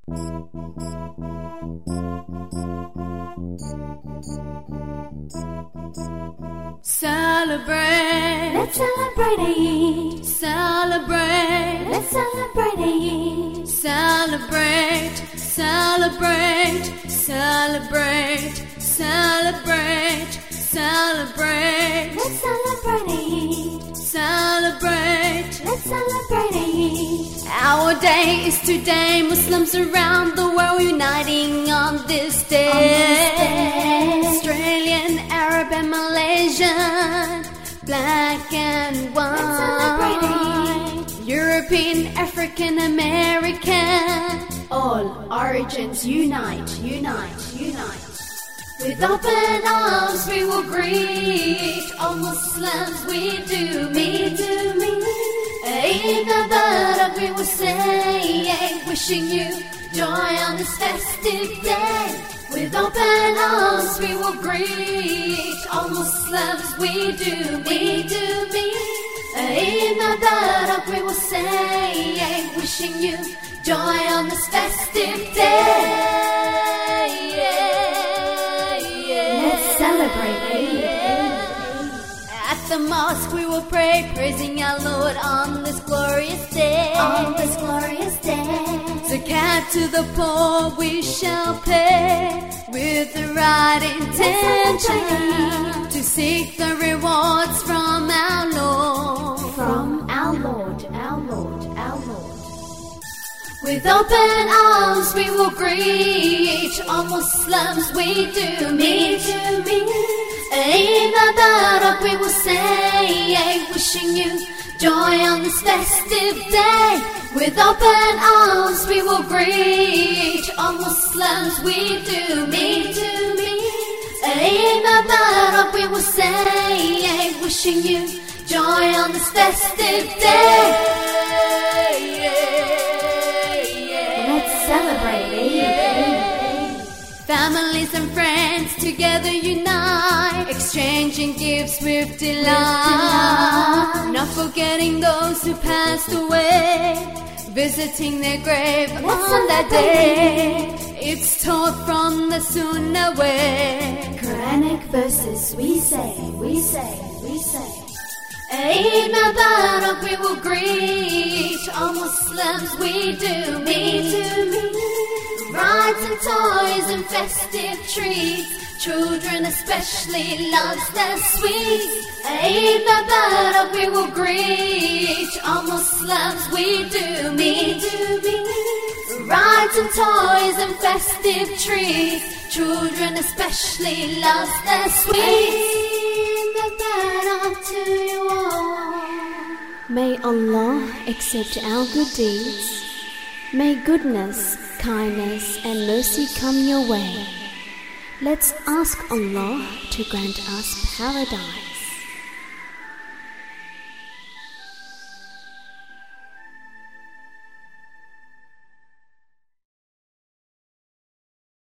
Celebrate, let's celebrate Eid. Celebrate, Let's celebrate Eid. celebrate, celebrate, celebrate, celebrate, celebrate, Let's celebrate Eid. celebrate. Let's celebrate Eid. Our day is today, Muslims around the world uniting on this day. Australian, Arab and Malaysian, black and white. Let's celebrate Eid. European, African, American, All origins unite, unite, unite. With open arms we will greet all Muslims. We do meet, Eid Mubarak we will say, wishing you joy on this festive day. With open arms we will greet all Muslims. We do meet, Eid Mubarak we will say, wishing you joy on this festive day. Let's celebrate Eid. At the mosque we will pray, praising our Lord on this glorious day. On this glorious day, Zakat to the poor we shall pay, with the right intention to seek the rewards from our Lord. from our Lord, our Lord, our Lord. With open arms we will greet all Muslims. We do meet, Eid Mubarak we will say, wishing you joy on this festive day. With open arms we will greet all Muslims. We do meet, Eid Mubarak we will say, wishing you joy on this festive day. Let's celebrate Eid. Families and friends together unite, exchanging gifts with delight. Not forgetting those who passed away, visiting their grave on that day. It's taught from the Sunnah way. Quranic verses we say, we say, we say. Eid Mubarak we will greet all Muslims. We do meet, rides and toys and festive treats. Children especially loves their sweets. Eid Mubarak we will greet all Muslims. We do meet, rides and toys and festive treats. Children especially loves their sweets. To you all. May Allah accept our good deeds. May goodness, kindness and mercy come your way. Let's ask Allah to grant us paradise.